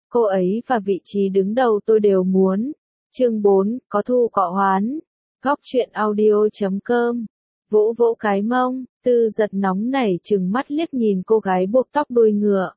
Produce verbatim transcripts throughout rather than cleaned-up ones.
cô ấy và vị trí đứng đầu tôi đều muốn. Chương bốn, có thu cọ hoán. Góc truyện audio chấm com. Vỗ vỗ cái mông, Tư Giật nóng nảy trừng mắt liếc nhìn cô gái buộc tóc đuôi ngựa.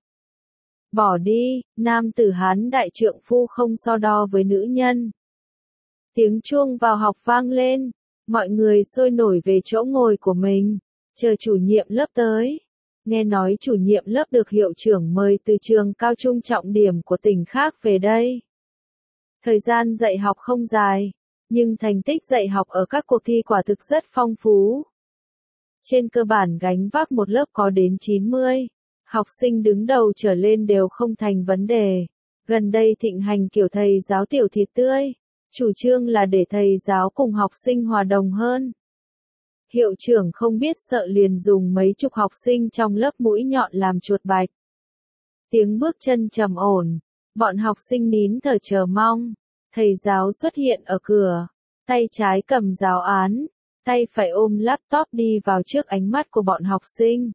Bỏ đi, nam tử Hán đại trượng phu không so đo với nữ nhân. Tiếng chuông vào học vang lên, mọi người sôi nổi về chỗ ngồi của mình, chờ chủ nhiệm lớp tới. Nghe nói chủ nhiệm lớp được hiệu trưởng mời từ trường cao trung trọng điểm của tỉnh khác về đây. Thời gian dạy học không dài, nhưng thành tích dạy học ở các cuộc thi quả thực rất phong phú. Trên cơ bản gánh vác một lớp có đến chín mươi, học sinh đứng đầu trở lên đều không thành vấn đề. Gần đây thịnh hành kiểu thầy giáo tiểu thịt tươi, chủ trương là để thầy giáo cùng học sinh hòa đồng hơn. Hiệu trưởng không biết sợ liền dùng mấy chục học sinh trong lớp mũi nhọn làm chuột bạch. Tiếng bước chân trầm ổn, bọn học sinh nín thở chờ mong. Thầy giáo xuất hiện ở cửa, tay trái cầm giáo án, tay phải ôm laptop đi vào trước ánh mắt của bọn học sinh.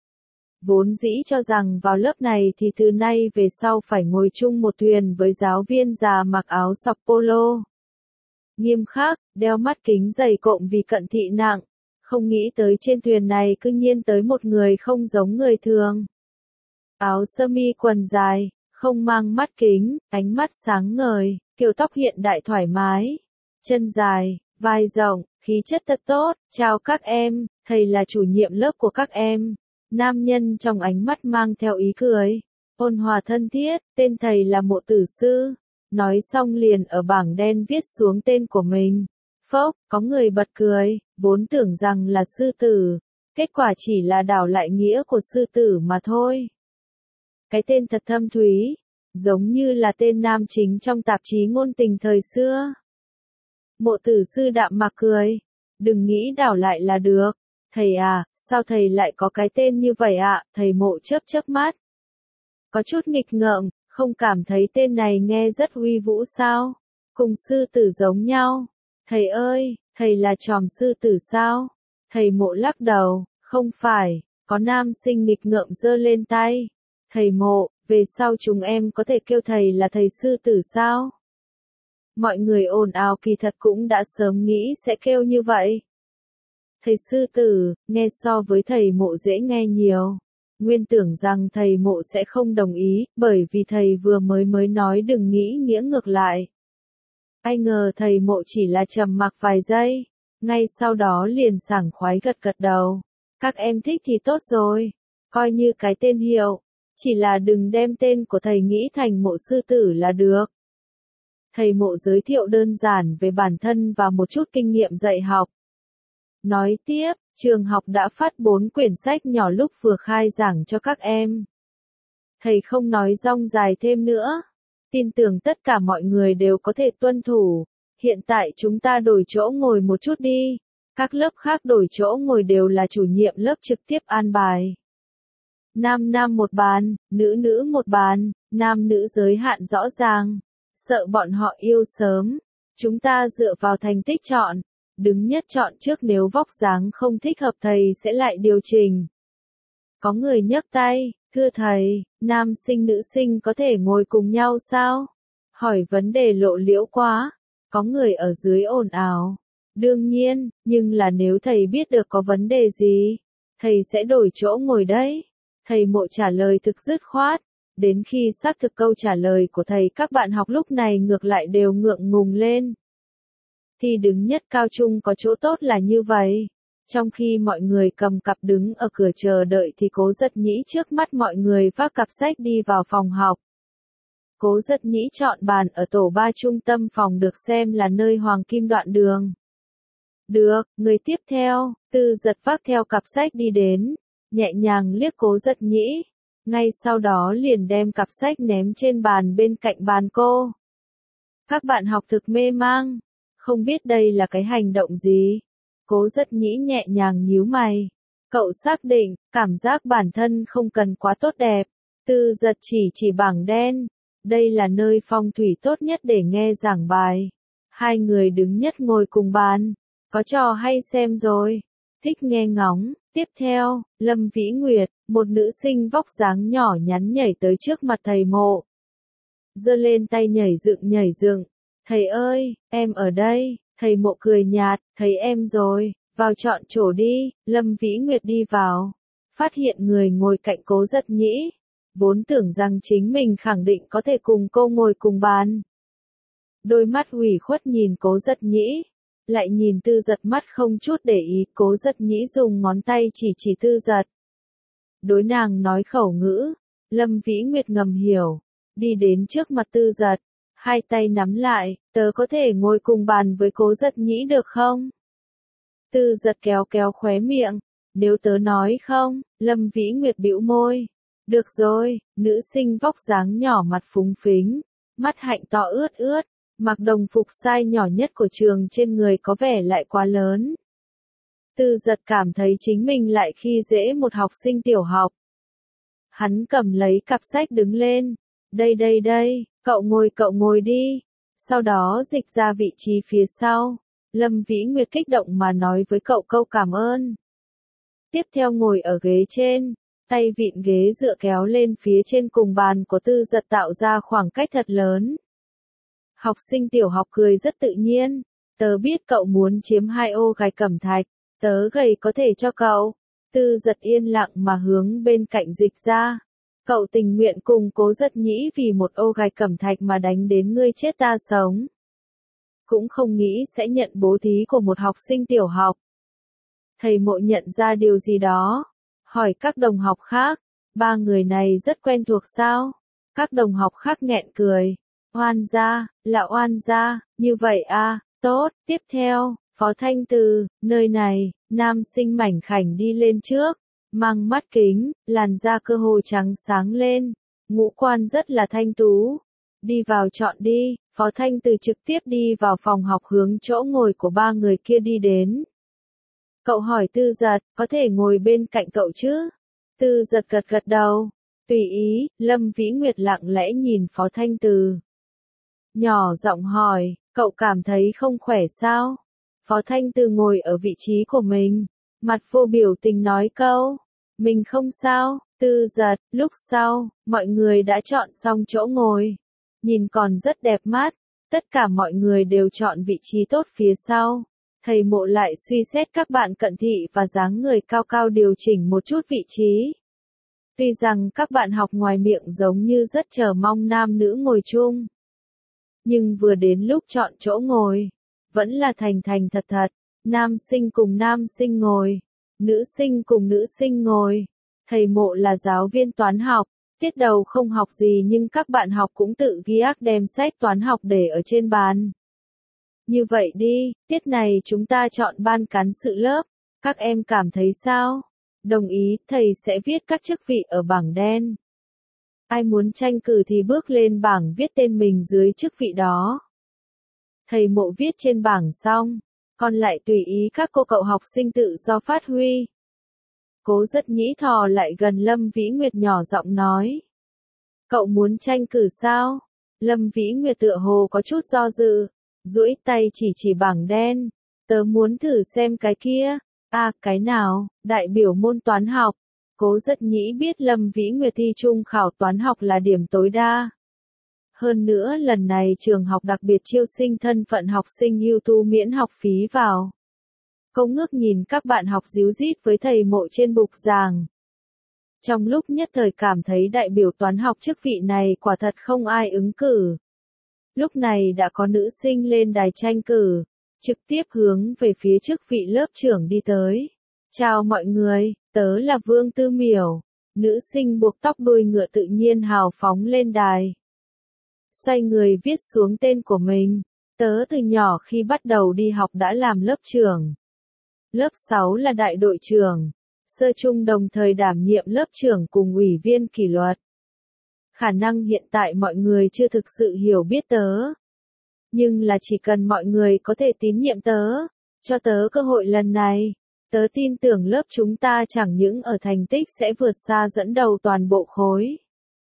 Vốn dĩ cho rằng vào lớp này thì từ nay về sau phải ngồi chung một thuyền với giáo viên già mặc áo sọc polo. Nghiêm khắc, đeo mắt kính dày cộm vì cận thị nặng, không nghĩ tới trên thuyền này cư nhiên tới một người không giống người thường. Áo sơ mi quần dài, không mang mắt kính, ánh mắt sáng ngời, kiểu tóc hiện đại thoải mái, chân dài, vai rộng, khí chất thật tốt. Chào các em, thầy là chủ nhiệm lớp của các em. Nam nhân trong ánh mắt mang theo ý cười, ôn hòa thân thiết, tên thầy là Mộ Tử Sư. Nói xong liền ở bảng đen viết xuống tên của mình. Phốc, có người bật cười, vốn tưởng rằng là sư tử, kết quả chỉ là đảo lại nghĩa của sư tử mà thôi. Cái tên thật thâm thúy, giống như là tên nam chính trong tạp chí ngôn tình thời xưa. Mộ Tử Sư đạm mạc cười, đừng nghĩ đảo lại là được. Thầy à, sao thầy lại có cái tên như vậy ạ? À? Thầy Mộ chớp chớp mắt. Có chút nghịch ngợm, không cảm thấy tên này nghe rất uy vũ sao? Cùng sư tử giống nhau. Thầy ơi, thầy là tròm sư tử sao? Thầy Mộ lắc đầu, không phải. Có nam sinh nghịch ngợm giơ lên tay. Thầy Mộ, về sau chúng em có thể kêu thầy là thầy sư tử sao? Mọi người ồn ào kỳ thật cũng đã sớm nghĩ sẽ kêu như vậy. Thầy sư tử, nghe so với thầy Mộ dễ nghe nhiều. Nguyên tưởng rằng thầy Mộ sẽ không đồng ý, bởi vì thầy vừa mới mới nói đừng nghĩ nghĩa ngược lại. Ai ngờ thầy Mộ chỉ là trầm mặc vài giây, ngay sau đó liền sảng khoái gật gật đầu. Các em thích thì tốt rồi, coi như cái tên hiệu, chỉ là đừng đem tên của thầy nghĩ thành Mộ sư tử là được. Thầy Mộ giới thiệu đơn giản về bản thân và một chút kinh nghiệm dạy học. Nói tiếp, trường học đã phát bốn quyển sách nhỏ lúc vừa khai giảng cho các em. Thầy không nói rong dài thêm nữa. Tin tưởng tất cả mọi người đều có thể tuân thủ. Hiện tại chúng ta đổi chỗ ngồi một chút đi. Các lớp khác đổi chỗ ngồi đều là chủ nhiệm lớp trực tiếp an bài. Nam nam một bàn, nữ nữ một bàn, nam nữ giới hạn rõ ràng. Sợ bọn họ yêu sớm. Chúng ta dựa vào thành tích chọn. Đứng nhất chọn trước, nếu vóc dáng không thích hợp thầy sẽ lại điều chỉnh. Có người nhấc tay, thưa thầy, nam sinh nữ sinh có thể ngồi cùng nhau sao? Hỏi vấn đề lộ liễu quá. Có người ở dưới ồn ào. Đương nhiên, nhưng là nếu thầy biết được có vấn đề gì, thầy sẽ đổi chỗ ngồi đấy. Thầy Mộ trả lời thực dứt khoát. Đến khi xác thực câu trả lời của thầy, các bạn học lúc này ngược lại đều ngượng ngùng lên. Thì đứng nhất cao trung có chỗ tốt là như vậy. Trong khi mọi người cầm cặp đứng ở cửa chờ đợi thì Cố Giật Nhĩ trước mắt mọi người vác cặp sách đi vào phòng học. Cố Giật Nhĩ chọn bàn ở tổ ba trung tâm phòng được xem là nơi hoàng kim đoạn đường. Được, người tiếp theo, Tư Giật vác theo cặp sách đi đến, nhẹ nhàng liếc Cố Giật Nhĩ. Ngay sau đó liền đem cặp sách ném trên bàn bên cạnh bàn cô. Các bạn học thực mê mang. Không biết đây là cái hành động gì? Cố Giật Nhĩ nhẹ nhàng nhíu mày. Cậu xác định, cảm giác bản thân không cần quá tốt đẹp. Tư Giật chỉ chỉ bảng đen. Đây là nơi phong thủy tốt nhất để nghe giảng bài. Hai người đứng nhất ngồi cùng bàn. Có trò hay xem rồi. Thích nghe ngóng. Tiếp theo, Lâm Vĩ Nguyệt, một nữ sinh vóc dáng nhỏ nhắn nhảy tới trước mặt thầy Mộ. giơ lên tay nhảy dựng nhảy dựng. Thầy ơi, em ở đây, thầy Mộ cười nhạt, thấy em rồi, vào chọn chỗ đi. Lâm Vĩ Nguyệt đi vào, phát hiện người ngồi cạnh Cố Giật Nhĩ, vốn tưởng rằng chính mình khẳng định có thể cùng cô ngồi cùng bàn. Đôi mắt ủy khuất nhìn Cố Giật Nhĩ, lại nhìn Tư Giật mắt không chút để ý. Cố Giật Nhĩ dùng ngón tay chỉ chỉ Tư Giật, đối nàng nói khẩu ngữ. Lâm Vĩ Nguyệt ngầm hiểu, đi đến trước mặt Tư Giật, hai tay nắm lại, tớ có thể ngồi cùng bàn với Cố Giật Nhĩ được không? Tư Giật kéo kéo khóe miệng, nếu tớ nói không. Lâm Vĩ Nguyệt bĩu môi, được rồi. Nữ sinh vóc dáng nhỏ, mặt phúng phính, mắt hạnh to ướt ướt, mặc đồng phục size nhỏ nhất của trường trên người có vẻ lại quá lớn. Tư Giật cảm thấy chính mình lại khi dễ một học sinh tiểu học. Hắn cầm lấy cặp sách đứng lên, đây đây đây, cậu ngồi cậu ngồi đi. Sau đó dịch ra vị trí phía sau. Lâm Vĩ Nguyệt kích động mà nói với cậu câu cảm ơn. Tiếp theo ngồi ở ghế trên, tay vịn ghế dựa kéo lên phía trên cùng bàn của Tư Giật tạo ra khoảng cách thật lớn. Học sinh tiểu học cười rất tự nhiên, tớ biết cậu muốn chiếm hai ô gai cẩm thạch, tớ gầy có thể cho cậu. Tư Giật yên lặng mà hướng bên cạnh dịch ra. Cậu tình nguyện cùng Cố Giật Nhĩ vì một ô gai cẩm thạch mà đánh đến ngươi chết ta sống. Cũng không nghĩ sẽ nhận bố thí của một học sinh tiểu học. Thầy Mộ nhận ra điều gì đó, hỏi các đồng học khác, ba người này rất quen thuộc sao? Các đồng học khác nghẹn cười, Oan gia, là Oan gia, như vậy à, tốt. Tiếp theo, Phó Thanh Từ, nơi này, nam sinh mảnh khảnh đi lên trước, mang mắt kính, làn da cơ hồ trắng sáng lên, ngũ quan rất là thanh tú. Đi vào chọn đi. Phó Thanh Từ trực tiếp đi vào phòng học hướng chỗ ngồi của ba người kia đi đến. Cậu hỏi Tư Giật, có thể ngồi bên cạnh cậu chứ? Tư Giật gật gật đầu, tùy ý. Lâm Vĩ Nguyệt lặng lẽ nhìn Phó Thanh Từ, nhỏ giọng hỏi, cậu cảm thấy không khỏe sao? Phó Thanh Từ ngồi ở vị trí của mình, mặt vô biểu tình nói câu, mình không sao. Tư Giật, lúc sau, mọi người đã chọn xong chỗ ngồi. Nhìn còn rất đẹp mắt, tất cả mọi người đều chọn vị trí tốt phía sau. Thầy Mộ lại suy xét các bạn cận thị và dáng người cao cao điều chỉnh một chút vị trí. Tuy rằng các bạn học ngoài miệng giống như rất chờ mong nam nữ ngồi chung, nhưng vừa đến lúc chọn chỗ ngồi, vẫn là thành thành thật thật, nam sinh cùng nam sinh ngồi, nữ sinh cùng nữ sinh ngồi. Thầy Mộ là giáo viên toán học, tiết đầu không học gì nhưng các bạn học cũng tự ghi ác đem sách toán học để ở trên bàn. Như vậy đi, tiết này chúng ta chọn ban cán sự lớp, các em cảm thấy sao? Đồng ý, thầy sẽ viết các chức vị ở bảng đen. Ai muốn tranh cử thì bước lên bảng viết tên mình dưới chức vị đó. Thầy Mộ viết trên bảng xong, còn lại tùy ý các cô cậu học sinh tự do phát huy. Cố Giật Nhĩ thò lại gần Lâm Vĩ Nguyệt nhỏ giọng nói. Cậu muốn tranh cử sao? Lâm Vĩ Nguyệt tựa hồ có chút do dự, duỗi tay chỉ chỉ bảng đen. Tớ muốn thử xem cái kia. À, cái nào? Đại biểu môn toán học. Cố Giật Nhĩ biết Lâm Vĩ Nguyệt thi trung khảo toán học là điểm tối đa. Hơn nữa lần này trường học đặc biệt chiêu sinh thân phận học sinh ưu tú miễn học phí vào. Cậu ngước nhìn các bạn học díu dít với thầy Mộ trên bục giảng. Trong lúc nhất thời cảm thấy đại biểu toán học chức vị này quả thật không ai ứng cử. Lúc này đã có nữ sinh lên đài tranh cử, trực tiếp hướng về phía chức vị lớp trưởng đi tới. Chào mọi người, tớ là Vương Tư Miểu. Nữ sinh buộc tóc đuôi ngựa tự nhiên hào phóng lên đài. Xoay người viết xuống tên của mình. Tớ từ nhỏ khi bắt đầu đi học đã làm lớp trưởng. Lớp sáu là đại đội trưởng. Sơ trung đồng thời đảm nhiệm lớp trưởng cùng ủy viên kỷ luật. Khả năng hiện tại mọi người chưa thực sự hiểu biết tớ. Nhưng là chỉ cần mọi người có thể tín nhiệm tớ, cho tớ cơ hội lần này, tớ tin tưởng lớp chúng ta chẳng những ở thành tích sẽ vượt xa dẫn đầu toàn bộ khối,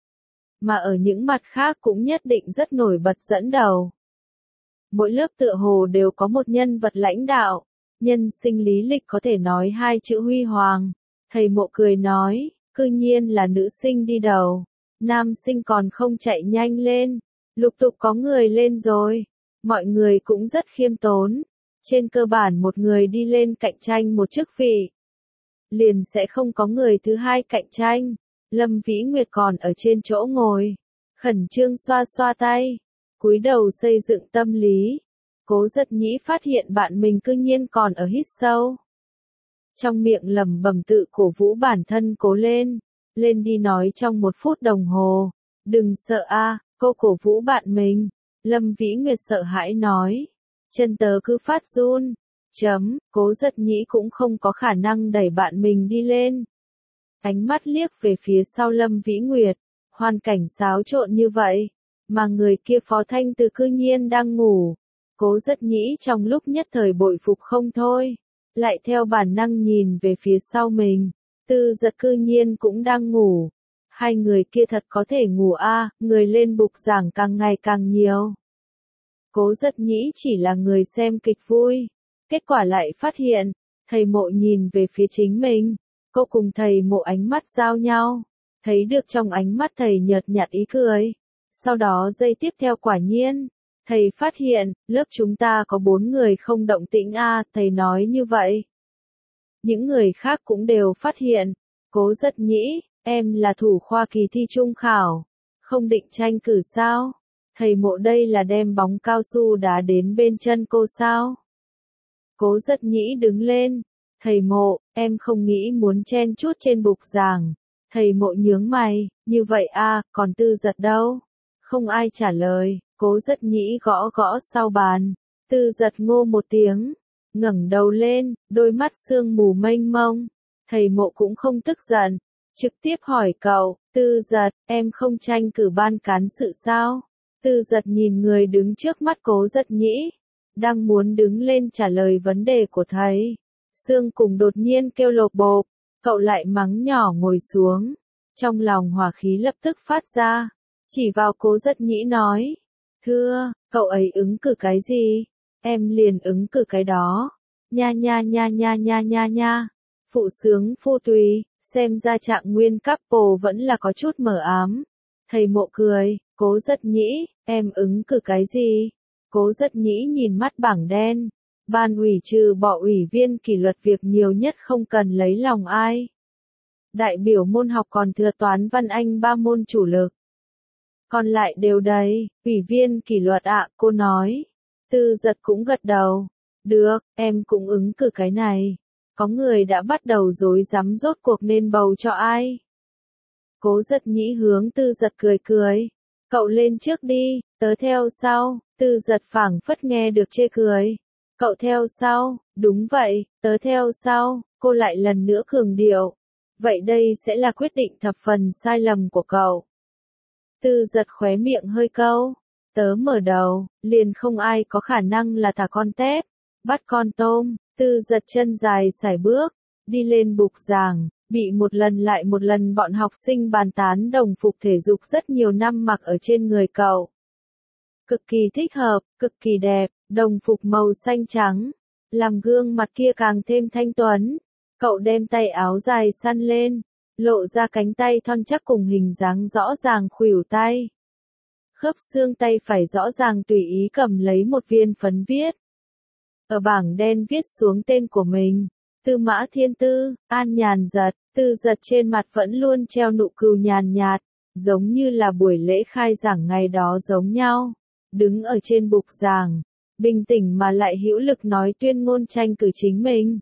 mà ở những mặt khác cũng nhất định rất nổi bật dẫn đầu. Mỗi lớp tựa hồ đều có một nhân vật lãnh đạo, nhân sinh lý lịch có thể nói hai chữ huy hoàng. Thầy Mộ cười nói, cư nhiên là nữ sinh đi đầu, nam sinh còn không chạy nhanh lên. Lục tục có người lên rồi. Mọi người cũng rất khiêm tốn. Trên cơ bản một người đi lên cạnh tranh một chức vị, liền sẽ không có người thứ hai cạnh tranh. Lâm Vĩ Nguyệt còn ở trên chỗ ngồi, khẩn trương xoa xoa tay, cúi đầu xây dựng tâm lý. Cố Giật Nhĩ phát hiện bạn mình cư nhiên còn ở hít sâu. Trong miệng lẩm bẩm tự cổ vũ bản thân cố lên, lên đi nói trong một phút đồng hồ. Đừng sợ a, cô cổ vũ bạn mình. Lâm Vĩ Nguyệt sợ hãi nói. Chân tớ cứ phát run. Chấm, Cố Giật Nhĩ cũng không có khả năng đẩy bạn mình đi lên. Ánh mắt liếc về phía sau Lâm Vĩ Nguyệt, hoàn cảnh xáo trộn như vậy, mà người kia Phó Thanh Từ cư nhiên đang ngủ. Cố Giật Nhĩ trong lúc nhất thời bội phục không thôi, lại theo bản năng nhìn về phía sau mình, Tư Giật cư nhiên cũng đang ngủ. Hai người kia thật có thể ngủ a, à, người lên bục giảng càng ngày càng nhiều. Cố Giật Nhĩ chỉ là người xem kịch vui, kết quả lại phát hiện, thầy Mộ nhìn về phía chính mình, cô cùng thầy Mộ ánh mắt giao nhau, thấy được trong ánh mắt thầy nhợt nhạt ý cười. Sau đó giây tiếp theo quả nhiên, thầy phát hiện, lớp chúng ta có bốn người không động tĩnh a, à, thầy nói như vậy. Những người khác cũng đều phát hiện, Cố Giật Nhĩ, em là thủ khoa kỳ thi trung khảo, không định tranh cử sao? Thầy Mộ đây là đem bóng cao su đá đến bên chân cô sao? Cố Giật Nhĩ đứng lên, thầy Mộ, em không nghĩ muốn chen chút trên bục giảng. Thầy Mộ nhướng mày, như vậy a, à, còn Tư Giật đâu? Không ai trả lời. Cố Giật Nhĩ gõ gõ sau bàn, Tư Giật ngô một tiếng, ngẩng đầu lên, đôi mắt sương mù mênh mông. Thầy Mộ cũng không tức giận, trực tiếp hỏi cậu, Tư Giật, em không tranh cử ban cán sự sao? Tư Giật nhìn người đứng trước mắt Cố Giật Nhĩ, đang muốn đứng lên trả lời vấn đề của thầy. Sương cùng đột nhiên kêu lộp bộp, cậu lại mắng nhỏ ngồi xuống. Trong lòng hỏa khí lập tức phát ra, chỉ vào Cố Giật Nhĩ nói. Thưa, cậu ấy ứng cử cái gì? Em liền ứng cử cái đó. Nha nha nha nha nha nha nha. Phụ sướng phu tùy, xem ra Trạng Nguyên couple vẫn là có chút mờ ám. Thầy Mộ cười, Cố Giật Nhĩ, em ứng cử cái gì? Cố Giật Nhĩ nhìn mắt bảng đen. Ban ủy trừ bỏ ủy viên kỷ luật việc nhiều nhất không cần lấy lòng ai. Đại biểu môn học còn thừa toán văn anh ba môn chủ lực. Còn lại đều đầy, ủy viên kỷ luật ạ, à, cô nói. Tư Giật cũng gật đầu. Được, em cũng ứng cử cái này. Có người đã bắt đầu rối rắm rốt cuộc nên bầu cho ai. Cố Giật Nhĩ hướng Tư Giật cười cười. Cậu lên trước đi, tớ theo sau. Tư Giật phảng phất nghe được chê cười. Cậu theo sau, đúng vậy, tớ theo sau. Cô lại lần nữa cường điệu. Vậy đây sẽ là quyết định thập phần sai lầm của cậu. Tư Giật khóe miệng hơi câu. Tớ mở đầu, liền không ai có khả năng là thả con tép, bắt con tôm. Tư Giật chân dài sải bước, đi lên bục giảng, bị một lần lại một lần bọn học sinh bàn tán đồng phục thể dục rất nhiều năm mặc ở trên người cậu. Cực kỳ thích hợp, cực kỳ đẹp, đồng phục màu xanh trắng, làm gương mặt kia càng thêm thanh tuấn. Cậu đem tay áo dài săn lên, lộ ra cánh tay thon chắc cùng hình dáng rõ ràng khuỷu tay. Khớp xương tay phải rõ ràng tùy ý cầm lấy một viên phấn viết. Ở bảng đen viết xuống tên của mình, Tư Mã Thiên Tư, An Nhàn Giật. Tư Giật trên mặt vẫn luôn treo nụ cười nhàn nhạt, giống như là buổi lễ khai giảng ngày đó giống nhau. Đứng ở trên bục giảng, bình tĩnh mà lại hữu lực nói tuyên ngôn tranh cử chính mình.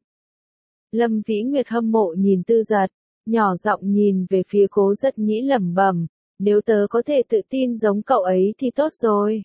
Lâm Vĩ Nguyệt hâm mộ nhìn Tư Giật, nhỏ giọng nhìn về phía Cố Giật Nhĩ lẩm bẩm, nếu tớ có thể tự tin giống cậu ấy thì tốt rồi.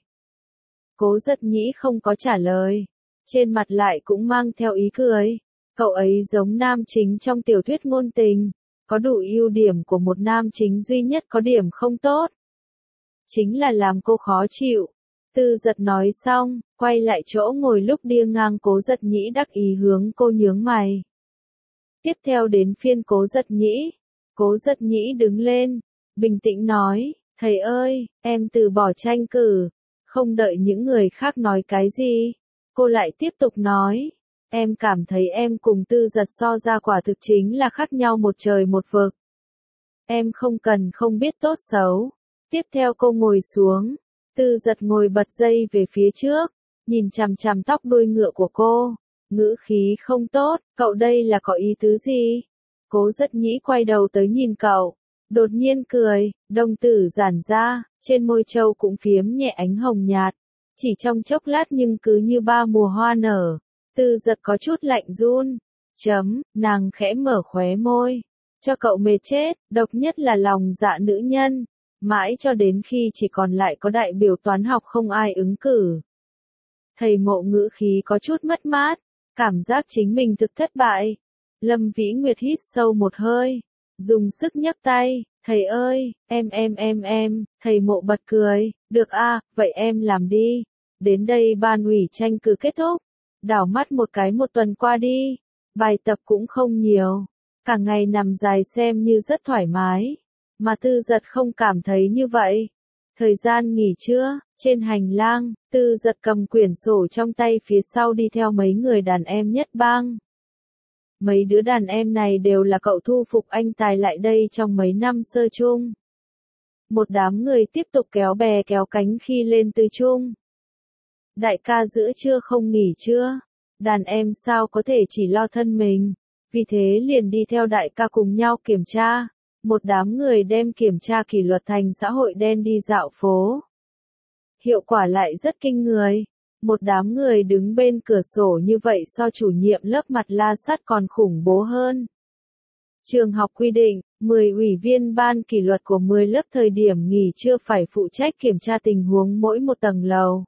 Cố Giật Nhĩ không có trả lời, trên mặt lại cũng mang theo ý cười. Cậu ấy giống nam chính trong tiểu thuyết ngôn tình, có đủ ưu điểm của một nam chính duy nhất có điểm không tốt. Chính là làm cô khó chịu. Tư Giật nói xong, quay lại chỗ ngồi lúc đi ngang Cố Giật Nhĩ đắc ý hướng cô nhướng mày. Tiếp theo đến phiên Cố Giật Nhĩ. Cố Giật Nhĩ đứng lên, bình tĩnh nói, thầy ơi, em từ bỏ tranh cử. Không đợi những người khác nói cái gì, cô lại tiếp tục nói, em cảm thấy em cùng Tư Giật so ra quả thực chính là khác nhau một trời một vực. Em không cần không biết tốt xấu. Tiếp theo cô ngồi xuống, Tư Giật ngồi bật dây về phía trước, nhìn chằm chằm tóc đuôi ngựa của cô, ngữ khí không tốt, cậu đây là có ý tứ gì? Cố Rất Nhĩ quay đầu tới nhìn cậu, đột nhiên cười, đồng tử giãn ra, trên môi trâu cũng phiếm nhẹ ánh hồng nhạt, chỉ trong chốc lát nhưng cứ như ba mùa hoa nở. Tư Giật có chút lạnh run, chấm, nàng khẽ mở khóe môi, cho cậu mệt chết, độc nhất là lòng dạ nữ nhân, mãi cho đến khi chỉ còn lại có đại biểu toán học không ai ứng cử. Thầy Mộ ngữ khí có chút mất mát, cảm giác chính mình thực thất bại. Lâm Vĩ Nguyệt hít sâu một hơi, dùng sức nhấc tay, thầy ơi, em em em em, thầy Mộ bật cười, được a, vậy em làm đi. Đến đây ban ủy tranh cử kết thúc, đảo mắt một cái một tuần qua đi, bài tập cũng không nhiều, cả ngày nằm dài xem như rất thoải mái, mà Tư Giật không cảm thấy như vậy. Thời gian nghỉ trưa, trên hành lang, Tư Giật cầm quyển sổ trong tay phía sau đi theo mấy người đàn em nhất bang. Mấy đứa đàn em này đều là cậu thu phục anh tài lại đây trong mấy năm sơ chung. Một đám người tiếp tục kéo bè kéo cánh khi lên tư chung. Đại ca giữa trưa không nghỉ trưa, đàn em sao có thể chỉ lo thân mình, vì thế liền đi theo đại ca cùng nhau kiểm tra. Một đám người đem kiểm tra kỷ luật thành xã hội đen đi dạo phố. Hiệu quả lại rất kinh người. Một đám người đứng bên cửa sổ như vậy so chủ nhiệm lớp mặt la sắt còn khủng bố hơn. Trường học quy định, mười ủy viên ban kỷ luật của mười lớp thời điểm nghỉ trưa phải phụ trách kiểm tra tình huống mỗi một tầng lầu.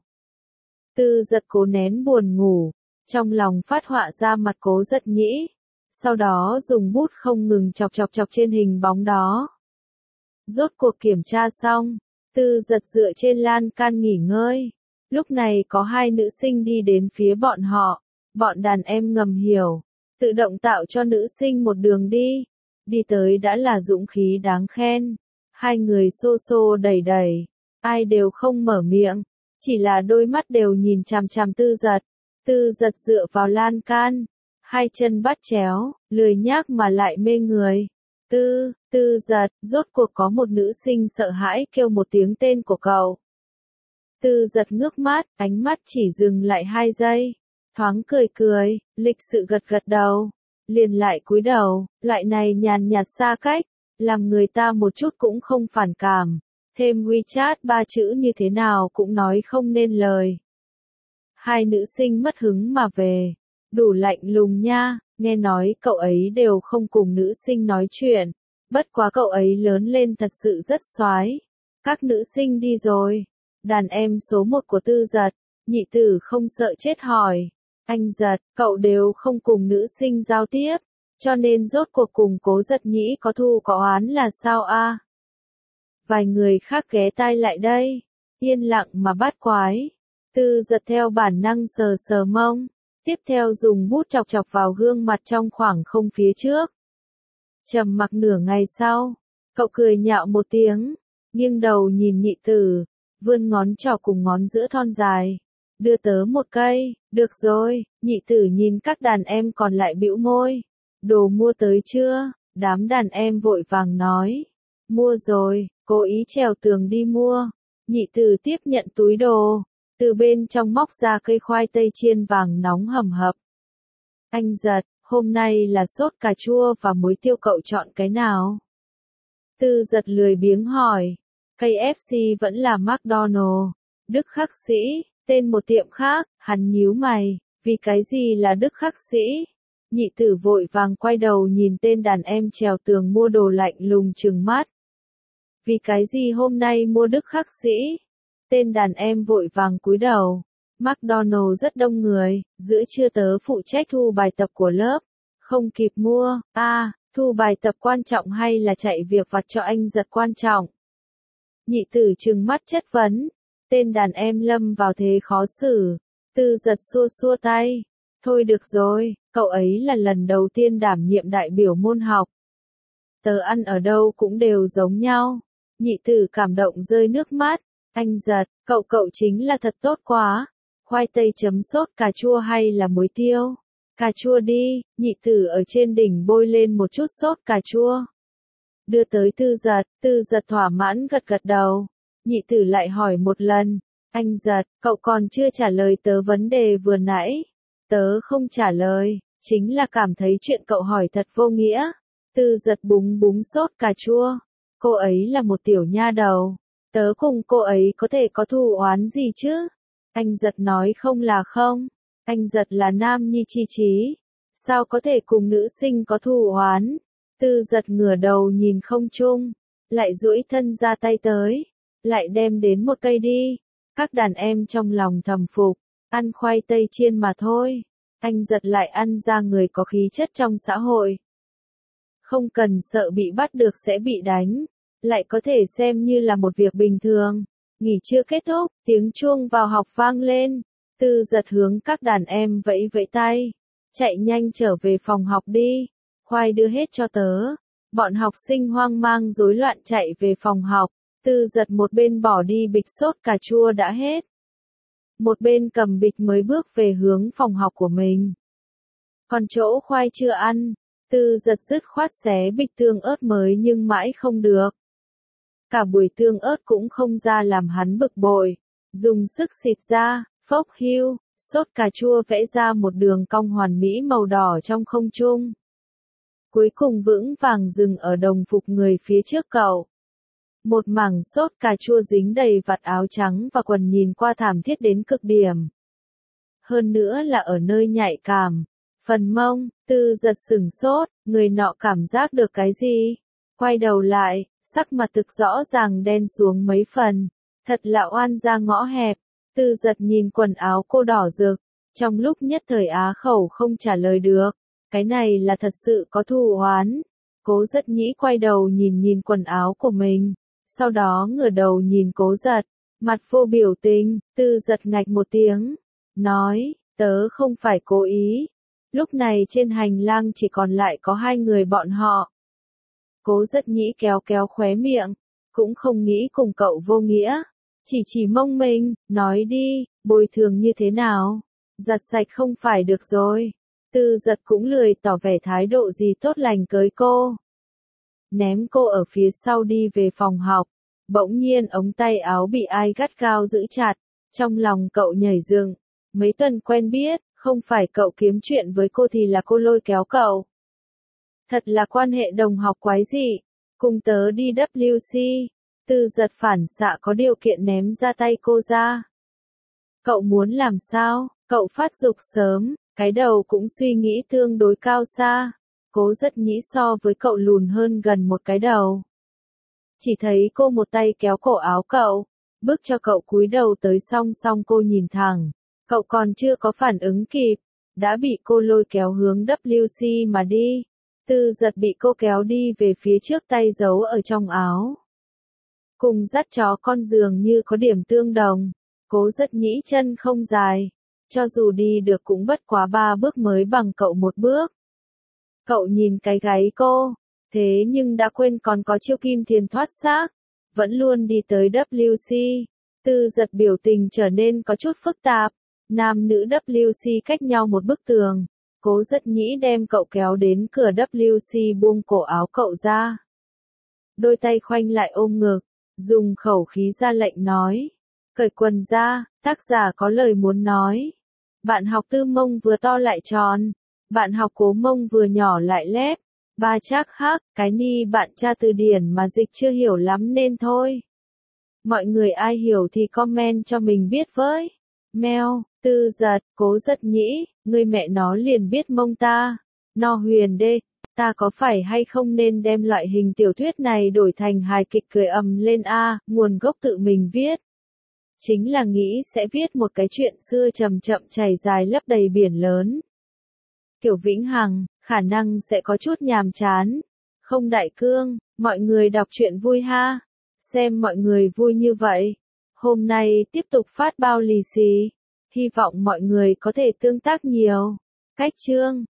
Tư Giật cố nén buồn ngủ, trong lòng phát họa ra mặt Cố Rất Nhĩ. Sau đó dùng bút không ngừng chọc chọc chọc trên hình bóng đó. Rốt cuộc kiểm tra xong, Tư Giật dựa trên lan can nghỉ ngơi. Lúc này có hai nữ sinh đi đến phía bọn họ, bọn đàn em ngầm hiểu, tự động tạo cho nữ sinh một đường đi. Đi tới đã là dũng khí đáng khen. Hai người xô xô đẩy đẩy, ai đều không mở miệng, chỉ là đôi mắt đều nhìn chằm chằm Tư Giật. Tư Giật dựa vào lan can, hai chân bắt chéo, lười nhác mà lại mê người. Tư, Tư Giật, rốt cuộc có một nữ sinh sợ hãi kêu một tiếng tên của cậu. Tư Giật ngước mắt, ánh mắt chỉ dừng lại hai giây, thoáng cười cười, lịch sự gật gật đầu, liền lại cúi đầu, loại này nhàn nhạt xa cách, làm người ta một chút cũng không phản cảm, thêm WeChat ba chữ như thế nào cũng nói không nên lời. Hai nữ sinh mất hứng mà về, đủ lạnh lùng nha, nghe nói cậu ấy đều không cùng nữ sinh nói chuyện, bất quá cậu ấy lớn lên thật sự rất xoái. Các nữ sinh đi rồi, đàn em số một của Tư Giật, nhị tử không sợ chết hỏi, anh Giật, cậu đều không cùng nữ sinh giao tiếp, cho nên rốt cuộc cùng Cố Giật Nhĩ có thù có oán là sao a? Vài người khác ghé tai lại đây, yên lặng mà bắt quái. Tư Giật theo bản năng sờ sờ mông, tiếp theo dùng bút chọc chọc vào gương mặt trong khoảng không phía trước. Trầm mặc nửa ngày sau, cậu cười nhạo một tiếng, nghiêng đầu nhìn nhị tử, vươn ngón trỏ cùng ngón giữa thon dài, đưa tớ một cây, được rồi. Nhị tử nhìn các đàn em còn lại bĩu môi, đồ mua tới chưa? Đám đàn em vội vàng nói, mua rồi, cố ý trèo tường đi mua. Nhị tử tiếp nhận túi đồ, từ bên trong móc ra cây khoai tây chiên vàng nóng hầm hập. Anh Giật, hôm nay là sốt cà chua và muối tiêu, cậu chọn cái nào? Tư Giật lười biếng hỏi. ca ép xê vẫn là McDonald. Đức Khắc Sĩ, tên một tiệm khác, hắn nhíu mày, vì cái gì là Đức Khắc Sĩ? Nhị tử vội vàng quay đầu nhìn tên đàn em trèo tường mua đồ lạnh lùng trừng mắt. Vì cái gì hôm nay mua Đức Khắc Sĩ? Tên đàn em vội vàng cúi đầu. McDonald rất đông người, giữa trưa tớ phụ trách thu bài tập của lớp, không kịp mua. A, à, thu bài tập quan trọng hay là chạy việc vặt cho anh Giật quan trọng? Nhị tử trừng mắt chất vấn. Tên đàn em lâm vào thế khó xử. Tư Giật xua xua tay. Thôi được rồi, cậu ấy là lần đầu tiên đảm nhiệm đại biểu môn học. Tớ ăn ở đâu cũng đều giống nhau. Nhị tử cảm động rơi nước mắt. Anh Giật, cậu cậu chính là thật tốt quá. Khoai tây chấm sốt cà chua hay là muối tiêu? Cà chua đi. Nhị tử ở trên đỉnh bôi lên một chút sốt cà chua, đưa tới Tư Giật. Tư Giật thỏa mãn gật gật đầu. Nhị tử lại hỏi một lần. Anh Giật, cậu còn chưa trả lời tớ vấn đề vừa nãy. Tớ không trả lời, chính là cảm thấy chuyện cậu hỏi thật vô nghĩa. Tư Giật búng búng sốt cà chua. Cô ấy là một tiểu nha đầu. Tớ cùng cô ấy có thể có thù oán gì chứ? Anh Giật nói không là không. Anh Giật là nam nhi chi trí. Sao có thể cùng nữ sinh có thù oán? Tư Giật ngửa đầu nhìn không trung. Lại duỗi thân ra tay tới. Lại đem đến một cây đi. Các đàn em trong lòng thầm phục. Ăn khoai tây chiên mà thôi. Anh Giật lại ăn ra người có khí chất trong xã hội. Không cần sợ bị bắt được sẽ bị đánh. Lại có thể xem như là một việc bình thường. Nghỉ trưa kết thúc, tiếng chuông vào học vang lên. Tư Giật hướng các đàn em vẫy vẫy tay. Chạy nhanh trở về phòng học đi. Khoai đưa hết cho tớ. Bọn học sinh hoang mang rối loạn chạy về phòng học. Tư Giật một bên bỏ đi bịch sốt cà chua đã hết. Một bên cầm bịch mới bước về hướng phòng học của mình. Còn chỗ khoai chưa ăn. Tư Giật dứt khoát xé bịch tương ớt mới nhưng mãi không được. Cả buổi tương ớt cũng không ra làm hắn bực bội. Dùng sức xịt ra, phốc hưu, sốt cà chua vẽ ra một đường cong hoàn mỹ màu đỏ trong không trung. Cuối cùng vững vàng dừng ở đồng phục người phía trước cậu. Một mảng sốt cà chua dính đầy vạt áo trắng và quần nhìn qua thảm thiết đến cực điểm. Hơn nữa là ở nơi nhạy cảm. Phần mông, Tư Giật sửng sốt, người nọ cảm giác được cái gì? Quay đầu lại, sắc mặt thực rõ ràng đen xuống mấy phần. Thật là oan ra ngõ hẹp. Tư Giật nhìn quần áo cô đỏ rực. Trong lúc nhất thời á khẩu không trả lời được. Cái này là thật sự có thù oán. Cố Giật Nhĩ quay đầu nhìn nhìn quần áo của mình. Sau đó ngửa đầu nhìn Cố Giật. Mặt vô biểu tình, Tư Giật ngạch một tiếng. Nói, tớ không phải cố ý. Lúc này trên hành lang chỉ còn lại có hai người bọn họ. Cố Giật Nhĩ kéo kéo khóe miệng. Cũng không nghĩ cùng cậu vô nghĩa. Chỉ chỉ mông mình, nói đi, bồi thường như thế nào? Giặt sạch không phải được rồi. Tư Giật cũng lười tỏ vẻ thái độ gì tốt lành cưới cô. Ném cô ở phía sau đi về phòng học. Bỗng nhiên ống tay áo bị ai gắt gao giữ chặt. Trong lòng cậu nhảy dựng. Mấy tuần quen biết, không phải cậu kiếm chuyện với cô thì là cô lôi kéo cậu. Thật là quan hệ đồng học quái dị. Cùng tớ đi W C. Tư Giật phản xạ có điều kiện ném ra tay cô ra. Cậu muốn làm sao? Cậu phát dục sớm, cái đầu cũng suy nghĩ tương đối cao xa. Cố Giật Nhĩ so với cậu lùn hơn gần một cái đầu. Chỉ thấy cô một tay kéo cổ áo cậu, bước cho cậu cúi đầu tới song song cô nhìn thẳng. Cậu còn chưa có phản ứng kịp, đã bị cô lôi kéo hướng W C mà đi. Tư Giật bị cô kéo đi về phía trước tay giấu ở trong áo. Cùng dắt chó con dường như có điểm tương đồng. Cố Giật Nhĩ chân không dài. Cho dù đi được cũng bất quá ba bước mới bằng cậu một bước. Cậu nhìn cái gáy cô. Thế nhưng đã quên còn có chiêu kim thiền thoát xác. Vẫn luôn đi tới W C. Tư Giật biểu tình trở nên có chút phức tạp. Nam nữ W C cách nhau một bức tường. Cố Giật Nhĩ đem cậu kéo đến cửa W C buông cổ áo cậu ra. Đôi tay khoanh lại ôm ngực. Dùng khẩu khí ra lệnh nói. Cởi quần ra, tác giả có lời muốn nói. Bạn học Tư mông vừa to lại tròn. Bạn học Cố mông vừa nhỏ lại lép. Ba chắc hắc, cái ni bạn tra từ điển mà dịch chưa hiểu lắm nên thôi. Mọi người ai hiểu thì comment cho mình biết với. Mèo, Tư Giật, Cố Giật Nhĩ, người mẹ nó liền biết mông ta. No huyền đê, ta có phải hay không nên đem loại hình tiểu thuyết này đổi thành hài kịch cười ầm lên a, nguồn gốc tự mình viết. Chính là nghĩ sẽ viết một cái chuyện xưa chậm chậm chảy dài lấp đầy biển lớn. Kiểu Vĩnh Hằng, khả năng sẽ có chút nhàm chán. Không Đại Cương, mọi người đọc truyện vui ha. Xem mọi người vui như vậy. Hôm nay tiếp tục phát bao lì xì. Hy vọng mọi người có thể tương tác nhiều. Cách chương